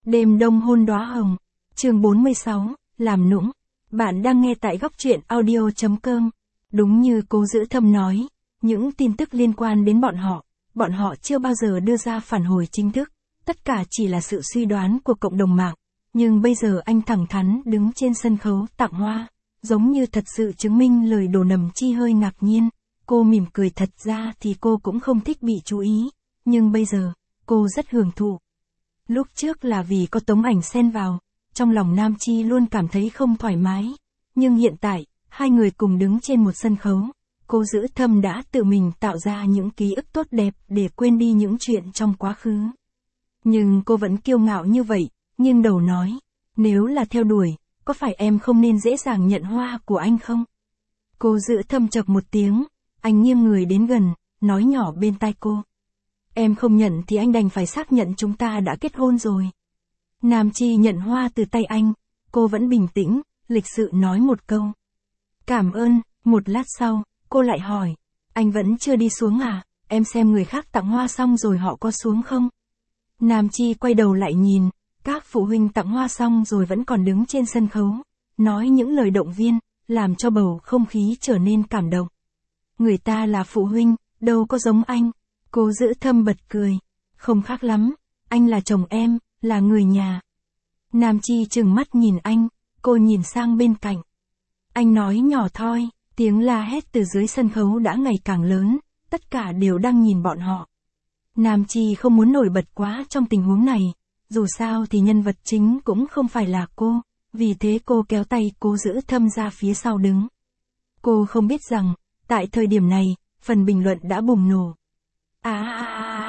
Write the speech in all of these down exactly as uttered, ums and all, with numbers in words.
Đêm đông hôn đóa hồng. Chương bốn mươi sáu, làm nũng. Bạn đang nghe tại góc truyện audio chấm com. Đúng như Cố Dữ Thâm nói, những tin tức liên quan đến bọn họ, bọn họ chưa bao giờ đưa ra phản hồi chính thức, tất cả chỉ là sự suy đoán của cộng đồng mạng. Nhưng bây giờ anh thẳng thắn đứng trên sân khấu tặng hoa, giống như thật sự chứng minh lời đồn nầm chi hơi ngạc nhiên. Cô mỉm cười, thật ra thì cô cũng không thích bị chú ý, nhưng bây giờ, cô rất hưởng thụ. Lúc trước là vì có tấm ảnh xen vào, trong lòng Nam Chi luôn cảm thấy không thoải mái. Nhưng hiện tại, hai người cùng đứng trên một sân khấu, Cố Dữ Thâm đã tự mình tạo ra những ký ức tốt đẹp để quên đi những chuyện trong quá khứ. Nhưng cô vẫn kiêu ngạo như vậy, nghiêng đầu nói, nếu là theo đuổi, có phải em không nên dễ dàng nhận hoa của anh không? Cố Dữ Thâm chậc một tiếng, anh nghiêng người đến gần, nói nhỏ bên tai cô. Em không nhận thì anh đành phải xác nhận chúng ta đã kết hôn rồi. Nam Chi nhận hoa từ tay anh, cô vẫn bình tĩnh, lịch sự nói một câu. Cảm ơn. Một lát sau, cô lại hỏi, anh vẫn chưa đi xuống à, em xem người khác tặng hoa xong rồi họ có xuống không? Nam Chi quay đầu lại nhìn, các phụ huynh tặng hoa xong rồi vẫn còn đứng trên sân khấu, nói những lời động viên, làm cho bầu không khí trở nên cảm động. Người ta là phụ huynh, đâu có giống anh. Cố Dữ Thâm bật cười. Không khác lắm, anh là chồng em, là người nhà. Nam Chi trừng mắt nhìn anh, cô nhìn sang bên cạnh. Anh nói nhỏ thôi, tiếng la hét từ dưới sân khấu đã ngày càng lớn, tất cả đều đang nhìn bọn họ. Nam Chi không muốn nổi bật quá trong tình huống này, dù sao thì nhân vật chính cũng không phải là cô, vì thế cô kéo tay Cố Dữ Thâm ra phía sau đứng. Cô không biết rằng, tại thời điểm này, phần bình luận đã bùng nổ. À, à,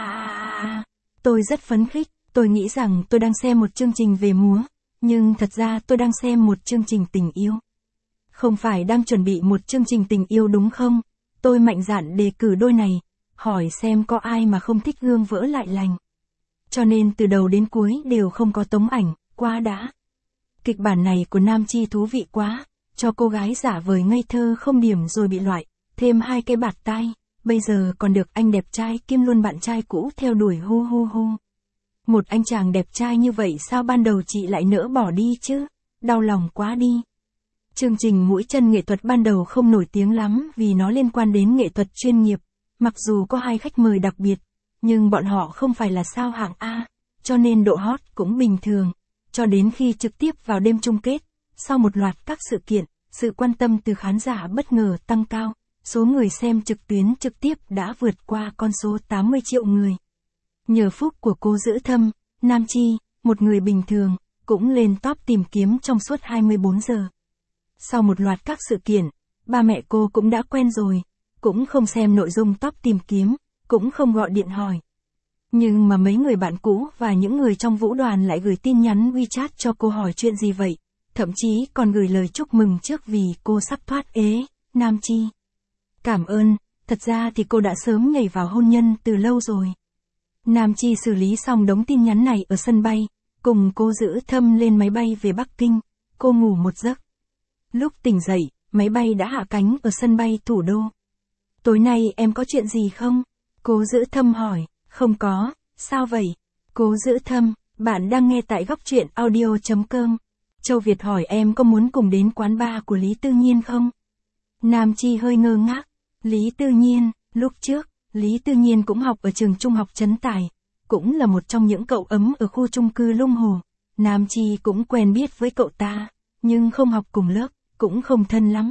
à, à, tôi rất phấn khích, tôi nghĩ rằng tôi đang xem một chương trình về múa, nhưng thật ra tôi đang xem một chương trình tình yêu. Không phải đang chuẩn bị một chương trình tình yêu đúng không? Tôi mạnh dạn đề cử đôi này, hỏi xem có ai mà không thích gương vỡ lại lành. Cho nên từ đầu đến cuối đều không có tấm ảnh, quá đã. Kịch bản này của Nam Chi thú vị quá, cho cô gái giả vời ngây thơ không điểm rồi bị loại, thêm hai cái bạt tai. Bây giờ còn được anh đẹp trai kiêm luôn bạn trai cũ theo đuổi hu hu hu. Một anh chàng đẹp trai như vậy sao ban đầu chị lại nỡ bỏ đi chứ? Đau lòng quá đi. Chương trình Mũi Chân nghệ thuật ban đầu không nổi tiếng lắm vì nó liên quan đến nghệ thuật chuyên nghiệp. Mặc dù có hai khách mời đặc biệt, nhưng bọn họ không phải là sao hạng A, cho nên độ hot cũng bình thường. Cho đến khi trực tiếp vào đêm chung kết, sau một loạt các sự kiện, sự quan tâm từ khán giả bất ngờ tăng cao. Số người xem trực tuyến trực tiếp đã vượt qua con số tám mươi triệu người. Nhờ phúc của Cố Dữ Thâm, Nam Chi, một người bình thường, cũng lên top tìm kiếm trong suốt hai mươi bốn giờ. Sau một loạt các sự kiện, ba mẹ cô cũng đã quen rồi, cũng không xem nội dung top tìm kiếm, cũng không gọi điện hỏi. Nhưng mà mấy người bạn cũ và những người trong vũ đoàn lại gửi tin nhắn WeChat cho cô hỏi chuyện gì vậy, thậm chí còn gửi lời chúc mừng trước vì cô sắp thoát ế. Nam Chi cảm ơn, thật ra thì cô đã sớm nhảy vào hôn nhân từ lâu rồi. Nam Chi xử lý xong đống tin nhắn này ở sân bay, cùng Cố Dữ Thâm lên máy bay về Bắc Kinh, cô ngủ một giấc. Lúc tỉnh dậy, máy bay đã hạ cánh ở sân bay thủ đô. Tối nay em có chuyện gì không? Cố Dữ Thâm hỏi, không có, sao vậy? Cố Dữ Thâm, bạn đang nghe tại góc truyện audio chấm com. Châu Việt hỏi em có muốn cùng đến quán bar của Lý Tư Nhiên không? Nam Chi hơi ngơ ngác. Lý Tư Nhiên, lúc trước, Lý Tư Nhiên cũng học ở trường trung học Trấn Tài, cũng là một trong những cậu ấm ở khu chung cư Lung Hồ. Nam Chi cũng quen biết với cậu ta, nhưng không học cùng lớp, cũng không thân lắm.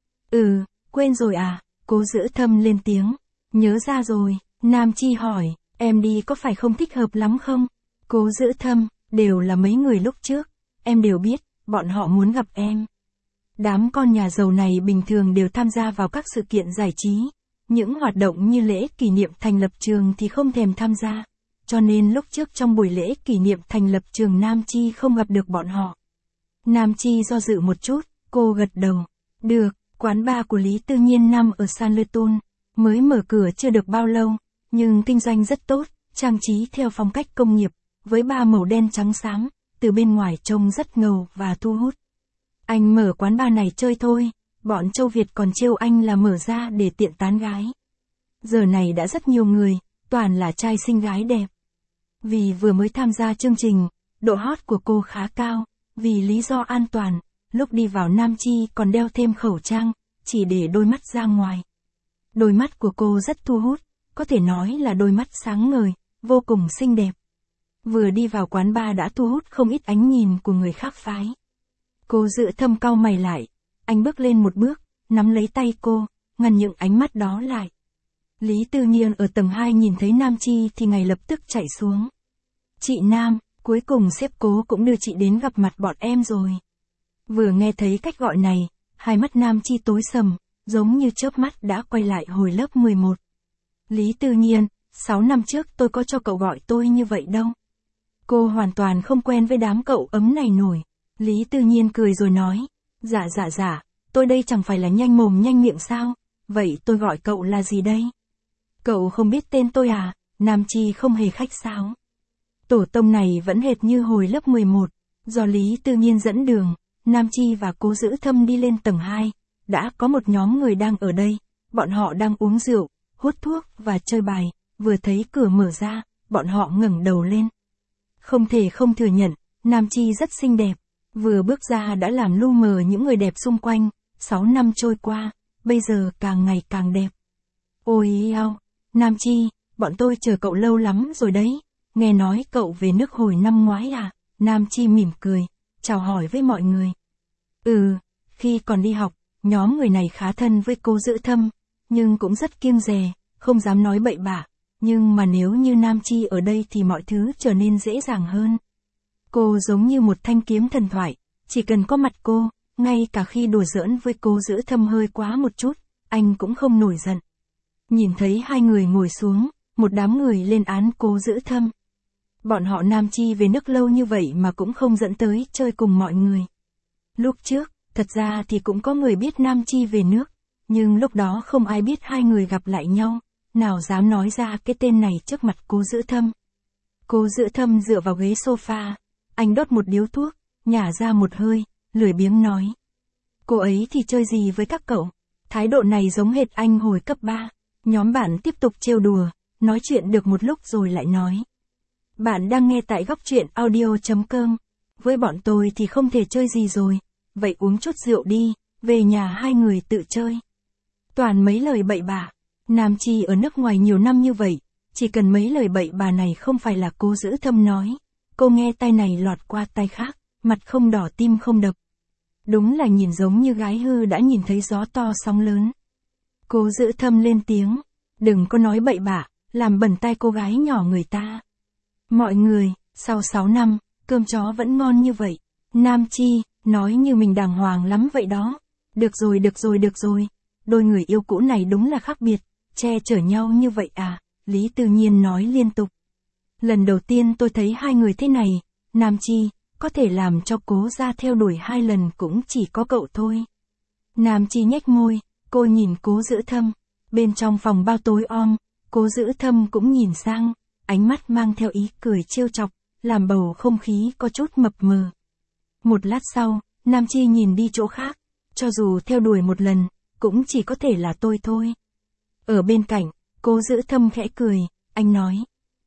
Ừ, quên rồi à? Cố Dữ Thâm lên tiếng. Nhớ ra rồi. Nam Chi hỏi, em đi có phải không thích hợp lắm không? Cố Dữ Thâm, đều là mấy người lúc trước, em đều biết, bọn họ muốn gặp em. Đám con nhà giàu này bình thường đều tham gia vào các sự kiện giải trí. Những hoạt động như lễ kỷ niệm thành lập trường thì không thèm tham gia. Cho nên lúc trước trong buổi lễ kỷ niệm thành lập trường Nam Chi không gặp được bọn họ. Nam Chi do dự một chút, cô gật đầu. Được, quán bar của Lý Tư Nhiên nằm ở San Lê Tôn, mới mở cửa chưa được bao lâu, nhưng kinh doanh rất tốt, trang trí theo phong cách công nghiệp, với ba màu đen trắng xám, từ bên ngoài trông rất ngầu và thu hút. Anh mở quán bar này chơi thôi, bọn Châu Việt còn trêu anh là mở ra để tiện tán gái. Giờ này đã rất nhiều người, toàn là trai xinh gái đẹp. Vì vừa mới tham gia chương trình, độ hot của cô khá cao, vì lý do an toàn, lúc đi vào Nam Chi còn đeo thêm khẩu trang, chỉ để đôi mắt ra ngoài. Đôi mắt của cô rất thu hút, có thể nói là đôi mắt sáng ngời, vô cùng xinh đẹp. Vừa đi vào quán bar đã thu hút không ít ánh nhìn của người khác phái. Cô Dự Thâm cau mày lại, anh bước lên một bước, nắm lấy tay cô, ngăn những ánh mắt đó lại. Lý Tư Nhiên ở tầng hai nhìn thấy Nam Chi thì ngay lập tức chạy xuống. Chị Nam, cuối cùng sếp Cố cũng đưa chị đến gặp mặt bọn em rồi. Vừa nghe thấy cách gọi này, hai mắt Nam Chi tối sầm, giống như chớp mắt đã quay lại hồi lớp mười một. Lý Tư Nhiên, sáu năm trước tôi có cho cậu gọi tôi như vậy đâu. Cô hoàn toàn không quen với đám cậu ấm này nổi. Lý Tư Nhiên cười rồi nói, dạ dạ dạ, tôi đây chẳng phải là nhanh mồm nhanh miệng sao, vậy tôi gọi cậu là gì đây? Cậu không biết tên tôi à? Nam Chi không hề khách sáo. Tổ tông này vẫn hệt như hồi lớp mười một, do Lý Tư Nhiên dẫn đường, Nam Chi và Cố Dữ Thâm đi lên tầng hai, đã có một nhóm người đang ở đây, bọn họ đang uống rượu, hút thuốc và chơi bài, vừa thấy cửa mở ra, bọn họ ngẩng đầu lên. Không thể không thừa nhận, Nam Chi rất xinh đẹp, vừa bước ra đã làm lu mờ những người đẹp xung quanh, sáu năm trôi qua, bây giờ càng ngày càng đẹp. Ôi ao, Nam Chi, bọn tôi chờ cậu lâu lắm rồi đấy, nghe nói cậu về nước hồi năm ngoái à? Nam Chi mỉm cười, chào hỏi với mọi người. Ừ, khi còn đi học, nhóm người này khá thân với Cố Dữ Thâm, nhưng cũng rất kiêng dè, không dám nói bậy bạ, nhưng mà nếu như Nam Chi ở đây thì mọi thứ trở nên dễ dàng hơn. Cô giống như một thanh kiếm thần thoại, chỉ cần có mặt cô, ngay cả khi đùa giỡn với Cố Dữ Thâm hơi quá một chút, anh cũng không nổi giận. Nhìn thấy hai người ngồi xuống, một đám người lên án Cố Dữ Thâm. Bọn họ Nam Chi về nước lâu như vậy mà cũng không dẫn tới chơi cùng mọi người. Lúc trước, thật ra thì cũng có người biết Nam Chi về nước, nhưng lúc đó không ai biết hai người gặp lại nhau, nào dám nói ra cái tên này trước mặt Cố Dữ Thâm. Cố Dữ Thâm dựa vào ghế sofa, anh đốt một điếu thuốc, nhả ra một hơi, lười biếng nói. Cô ấy thì chơi gì với các cậu? Thái độ này giống hệt anh hồi cấp ba. Nhóm bạn tiếp tục trêu đùa, nói chuyện được một lúc rồi lại nói. Bạn đang nghe tại góc truyện audio chấm com. Với bọn tôi thì không thể chơi gì rồi, vậy uống chút rượu đi, về nhà hai người tự chơi. Toàn mấy lời bậy bạ. Nam Chi ở nước ngoài nhiều năm như vậy, chỉ cần mấy lời bậy bạ này không phải là Cố Dữ Thâm nói, cô nghe tai này lọt qua tai khác, mặt không đỏ tim không đập. Đúng là nhìn giống như gái hư đã nhìn thấy gió to sóng lớn. Cố Dữ Thâm lên tiếng, đừng có nói bậy bạ, làm bẩn tai cô gái nhỏ người ta. Mọi người, sau sáu năm, cơm chó vẫn ngon như vậy. Nam Chi, nói như mình đàng hoàng lắm vậy đó. Được rồi được rồi được rồi, đôi người yêu cũ này đúng là khác biệt, che chở nhau như vậy à, Lý Tư Nhiên nói liên tục. Lần đầu tiên tôi thấy hai người thế này, Nam Chi, có thể làm cho Cố gia theo đuổi hai lần cũng chỉ có cậu thôi. Nam Chi nhếch môi, cô nhìn Cố Dữ Thâm, bên trong phòng bao tối om, Cố Dữ Thâm cũng nhìn sang, ánh mắt mang theo ý cười trêu chọc, làm bầu không khí có chút mập mờ. Một lát sau, Nam Chi nhìn đi chỗ khác, cho dù theo đuổi một lần, cũng chỉ có thể là tôi thôi. Ở bên cạnh, Cố Dữ Thâm khẽ cười, anh nói.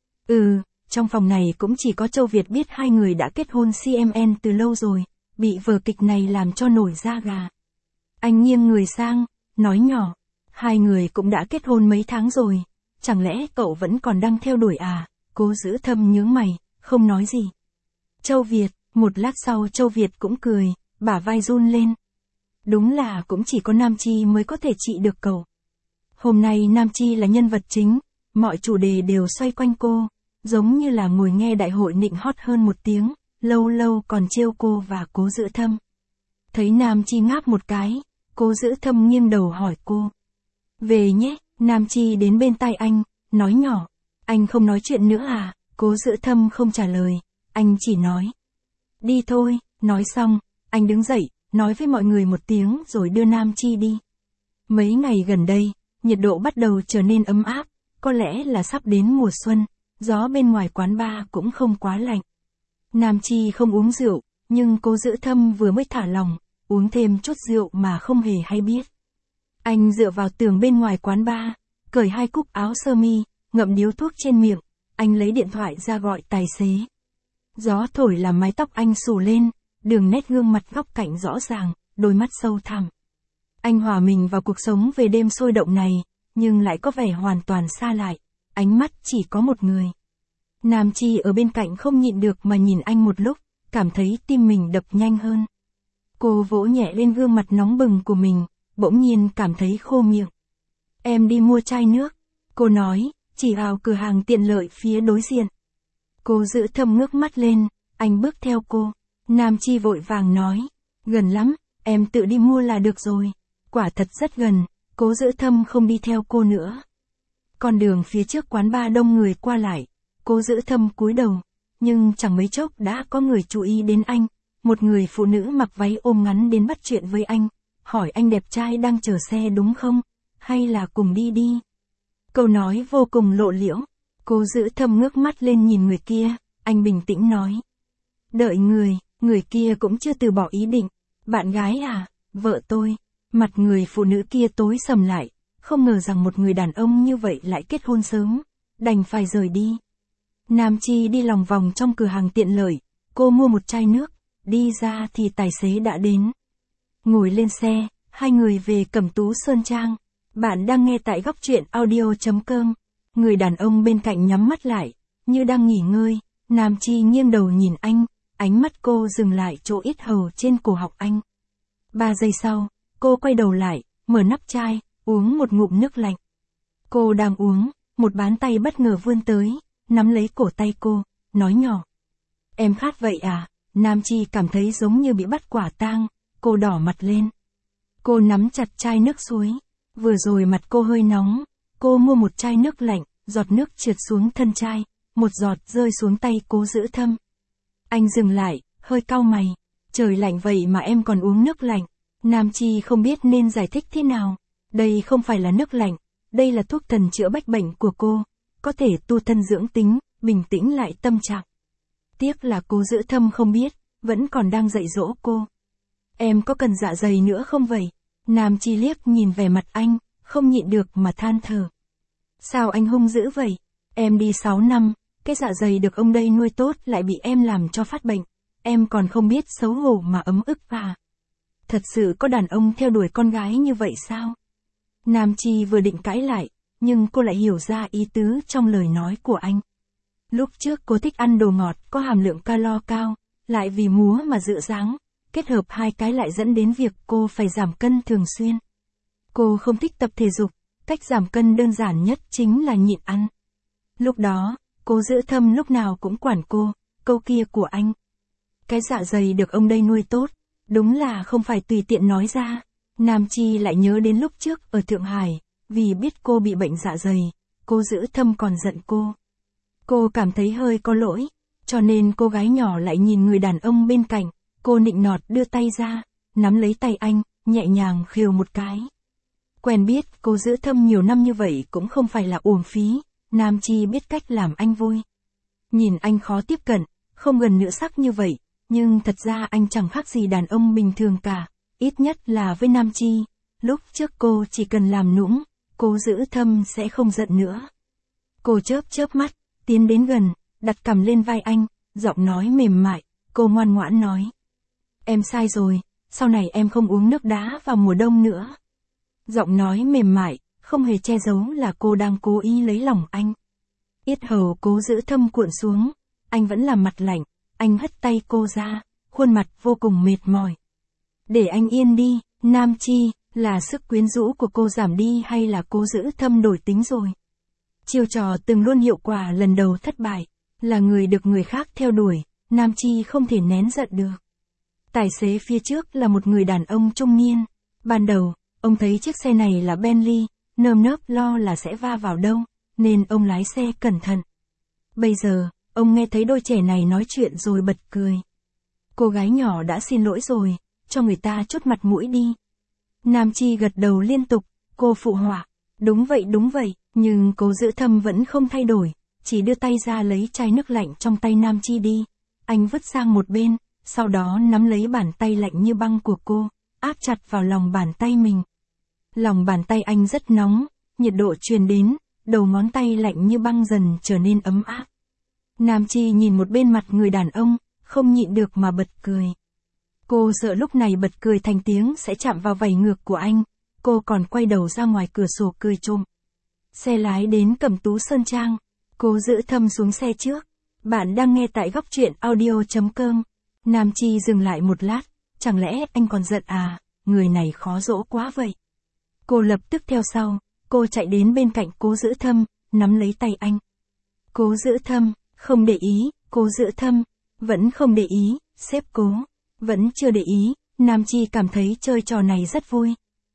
Ừ, trong phòng này cũng chỉ có Châu Việt biết hai người đã kết hôn xê em en từ lâu rồi, bị vở kịch này làm cho nổi da gà. Anh nghiêng người sang, nói nhỏ, hai người cũng đã kết hôn mấy tháng rồi, chẳng lẽ cậu vẫn còn đang theo đuổi à? Cố Dữ Thâm nhướng mày, không nói gì. Châu Việt, một lát sau Châu Việt cũng cười, bả vai run lên. Đúng là cũng chỉ có Nam Chi mới có thể trị được cậu. Hôm nay Nam Chi là nhân vật chính, mọi chủ đề đều xoay quanh cô, giống như là ngồi nghe đại hội nịnh hót hơn một tiếng, lâu lâu còn trêu cô và Cố Dữ Thâm. Thấy Nam Chi ngáp một cái, Cố Dữ Thâm nghiêng đầu hỏi cô. Về nhé, Nam Chi đến bên tai anh, nói nhỏ, anh không nói chuyện nữa à? Cố Dữ Thâm không trả lời, anh chỉ nói. Đi thôi, nói xong, anh đứng dậy, nói với mọi người một tiếng rồi đưa Nam Chi đi. Mấy ngày gần đây, nhiệt độ bắt đầu trở nên ấm áp, có lẽ là sắp đến mùa xuân, gió bên ngoài quán bar cũng không quá lạnh. Nam Chi không uống rượu, nhưng Cố Dữ Thâm vừa mới thả lòng, uống thêm chút rượu mà không hề hay biết. Anh dựa vào tường bên ngoài quán bar, cởi hai cúc áo sơ mi, ngậm điếu thuốc trên miệng, anh lấy điện thoại ra gọi tài xế. Gió thổi làm mái tóc anh xù lên, đường nét gương mặt góc cạnh rõ ràng, đôi mắt sâu thẳm. Anh hòa mình vào cuộc sống về đêm sôi động này, nhưng lại có vẻ hoàn toàn xa lại, ánh mắt chỉ có một người. Nam Chi ở bên cạnh không nhịn được mà nhìn anh một lúc, cảm thấy tim mình đập nhanh hơn. Cô vỗ nhẹ lên gương mặt nóng bừng của mình, bỗng nhiên cảm thấy khô miệng. Em đi mua chai nước, cô nói, chỉ vào cửa hàng tiện lợi phía đối diện. Cô giữ thâm ngước mắt lên, anh bước theo cô. Nam Chi vội vàng nói, gần lắm, em tự đi mua là được rồi. Quả thật rất gần, Cố Giữ Thâm không đi theo cô nữa. Con đường phía trước quán bar đông người qua lại, Cố Giữ Thâm cúi đầu, nhưng chẳng mấy chốc đã có người chú ý đến anh. Một người phụ nữ mặc váy ôm ngắn đến bắt chuyện với anh, hỏi anh đẹp trai đang chờ xe đúng không, hay là cùng đi đi. Câu nói vô cùng lộ liễu. Cố Giữ Thâm ngước mắt lên nhìn người kia, anh bình tĩnh nói. Đợi người, người kia cũng chưa từ bỏ ý định. Bạn gái à, vợ tôi. Mặt người phụ nữ kia tối sầm lại, không ngờ rằng một người đàn ông như vậy lại kết hôn sớm, đành phải rời đi. Nam Chi đi lòng vòng trong cửa hàng tiện lợi, cô mua một chai nước, đi ra thì tài xế đã đến. Ngồi lên xe, hai người về Cẩm Tú Sơn Trang. Bạn đang nghe tại góc truyện audio chấm com. Người đàn ông bên cạnh nhắm mắt lại, như đang nghỉ ngơi. Nam Chi nghiêng đầu nhìn anh, ánh mắt cô dừng lại chỗ yết hầu trên cổ họng anh. Ba giây sau, cô quay đầu lại, mở nắp chai, uống một ngụm nước lạnh. Cô đang uống, một bàn tay bất ngờ vươn tới, nắm lấy cổ tay cô, nói nhỏ. Em khát vậy à? Nam Chi cảm thấy giống như bị bắt quả tang, cô đỏ mặt lên. Cô nắm chặt chai nước suối, vừa rồi mặt cô hơi nóng, cô mua một chai nước lạnh, giọt nước trượt xuống thân chai, một giọt rơi xuống tay Cố Giữ Thâm. Anh dừng lại, hơi cau mày, trời lạnh vậy mà em còn uống nước lạnh. Nam Chi không biết nên giải thích thế nào, đây không phải là nước lạnh, đây là thuốc thần chữa bách bệnh của cô, có thể tu thân dưỡng tính, bình tĩnh lại tâm trạng. Tiếc là Cố Giữ Thâm không biết, vẫn còn đang dạy dỗ cô. Em có cần dạ dày nữa không vậy? Nam Chi liếc nhìn vẻ mặt anh, không nhịn được mà than thở. Sao anh hung dữ vậy? Em đi sáu năm, cái dạ dày được ông đây nuôi tốt lại bị em làm cho phát bệnh. Em còn không biết xấu hổ mà ấm ức à? Thật sự có đàn ông theo đuổi con gái như vậy sao? Nam Chi vừa định cãi lại, nhưng cô lại hiểu ra ý tứ trong lời nói của anh. Lúc trước cô thích ăn đồ ngọt có hàm lượng calo cao, lại vì múa mà giữ dáng, kết hợp hai cái lại dẫn đến việc cô phải giảm cân thường xuyên. Cô không thích tập thể dục, cách giảm cân đơn giản nhất chính là nhịn ăn. Lúc đó, Cố Giữ Thâm lúc nào cũng quản cô, câu kia của anh. Cái dạ dày được ông đây nuôi tốt, đúng là không phải tùy tiện nói ra. Nam Chi lại nhớ đến lúc trước ở Thượng Hải, vì biết cô bị bệnh dạ dày, Cố Giữ Thâm còn giận cô. Cô cảm thấy hơi có lỗi, cho nên cô gái nhỏ lại nhìn người đàn ông bên cạnh, cô nịnh nọt đưa tay ra, nắm lấy tay anh, nhẹ nhàng khều một cái. Quen biết Cố Giữ Thâm nhiều năm như vậy cũng không phải là uổng phí, Nam Chi biết cách làm anh vui. Nhìn anh khó tiếp cận, không gần nữ sắc như vậy, nhưng thật ra anh chẳng khác gì đàn ông bình thường cả, ít nhất là với Nam Chi. Lúc trước cô chỉ cần làm nũng, Cố Giữ Thâm sẽ không giận nữa. Cô chớp chớp mắt, tiến đến gần, đặt cằm lên vai anh, giọng nói mềm mại, cô ngoan ngoãn nói. Em sai rồi, sau này em không uống nước đá vào mùa đông nữa. Giọng nói mềm mại, không hề che giấu là cô đang cố ý lấy lòng anh. Yết hầu Cố Giữ Thâm cuộn xuống, anh vẫn làm mặt lạnh, anh hất tay cô ra, khuôn mặt vô cùng mệt mỏi. Để anh yên đi, Nam Chi, là sức quyến rũ của cô giảm đi hay là Cố Giữ Thâm đổi tính rồi? Chiêu trò từng luôn hiệu quả lần đầu thất bại, là người được người khác theo đuổi, Nam Chi không thể nén giận được. Tài xế phía trước là một người đàn ông trung niên. Ban đầu, ông thấy chiếc xe này là Bentley, nơm nớp lo là sẽ va vào đâu, nên ông lái xe cẩn thận. Bây giờ, ông nghe thấy đôi trẻ này nói chuyện rồi bật cười. Cô gái nhỏ đã xin lỗi rồi, cho người ta chút mặt mũi đi. Nam Chi gật đầu liên tục, cô phụ họa. Đúng vậy đúng vậy, nhưng Cố Giữ Thâm vẫn không thay đổi, chỉ đưa tay ra lấy chai nước lạnh trong tay Nam Chi đi. Anh vứt sang một bên, sau đó nắm lấy bàn tay lạnh như băng của cô, áp chặt vào lòng bàn tay mình. Lòng bàn tay anh rất nóng, nhiệt độ truyền đến, đầu ngón tay lạnh như băng dần trở nên ấm áp. Nam Chi nhìn một bên mặt người đàn ông, không nhịn được mà bật cười. Cô sợ lúc này bật cười thành tiếng sẽ chạm vào vảy ngược của anh, cô còn quay đầu ra ngoài cửa sổ cười trộm. Xe lái đến Cẩm Tú Sơn Trang, Cố Giữ Thâm xuống xe trước. Bạn đang nghe tại góc truyện audio chấm com. Nam Chi dừng lại một lát, chẳng lẽ anh còn giận à, người này khó dỗ quá vậy. Cô lập tức theo sau, cô chạy đến bên cạnh Cố Giữ Thâm, nắm lấy tay anh. Cố Giữ Thâm, không để ý, Cố Giữ Thâm, vẫn không để ý, sếp Cố, vẫn chưa để ý, Nam Chi cảm thấy chơi trò này rất vui.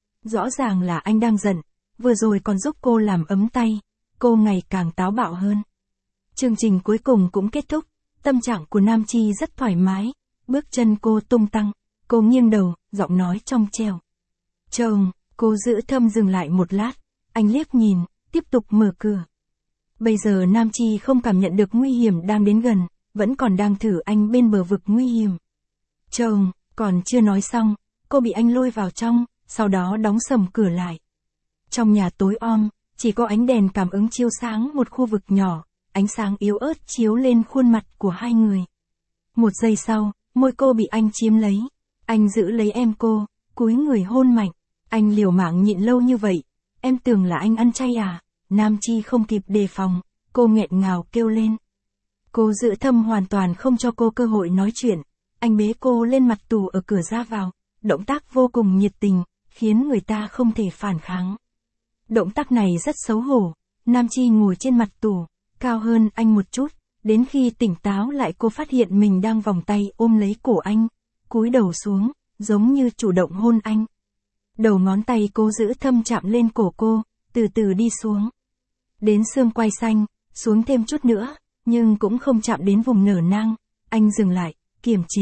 Rõ ràng là anh đang giận, vừa rồi còn giúp cô làm ấm tay, cô ngày càng táo bạo hơn. Chương trình cuối cùng cũng kết thúc, tâm trạng của Nam Chi rất thoải mái, bước chân cô tung tăng, cô nghiêng đầu, giọng nói trong trẻo. Chồng, Cố Giữ Thâm dừng lại một lát, anh liếc nhìn, tiếp tục mở cửa. Bây giờ Nam Chi không cảm nhận được nguy hiểm đang đến gần, vẫn còn đang thử anh bên bờ vực nguy hiểm. Chồng, còn chưa nói xong, cô bị anh lôi vào trong, sau đó đóng sầm cửa lại. Trong nhà tối om, chỉ có ánh đèn cảm ứng chiếu sáng một khu vực nhỏ, ánh sáng yếu ớt chiếu lên khuôn mặt của hai người. Một giây sau, môi cô bị anh chiếm lấy. Anh giữ lấy em cô, cúi người hôn mạnh. Anh liều mạng nhịn lâu như vậy, em tưởng là anh ăn chay à? Nam Chi không kịp đề phòng, cô nghẹn ngào kêu lên. Cố Giữ Thâm hoàn toàn không cho cô cơ hội nói chuyện. Anh bế cô lên mặt tủ ở cửa ra vào, động tác vô cùng nhiệt tình, khiến người ta không thể phản kháng. Động tác này rất xấu hổ, Nam Chi ngồi trên mặt tủ, cao hơn anh một chút, đến khi tỉnh táo lại cô phát hiện mình đang vòng tay ôm lấy cổ anh, cúi đầu xuống, giống như chủ động hôn anh. Đầu ngón tay Cố Giữ Thâm chạm lên cổ cô, từ từ đi xuống. Đến xương quai xanh, xuống thêm chút nữa, nhưng cũng không chạm đến vùng nở nang, anh dừng lại, kiềm chế.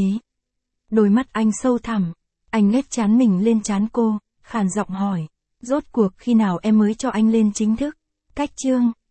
Đôi mắt anh sâu thẳm, anh nhếch trán mình lên trán cô, khàn giọng hỏi, rốt cuộc khi nào em mới cho anh lên chính thức? Cách chương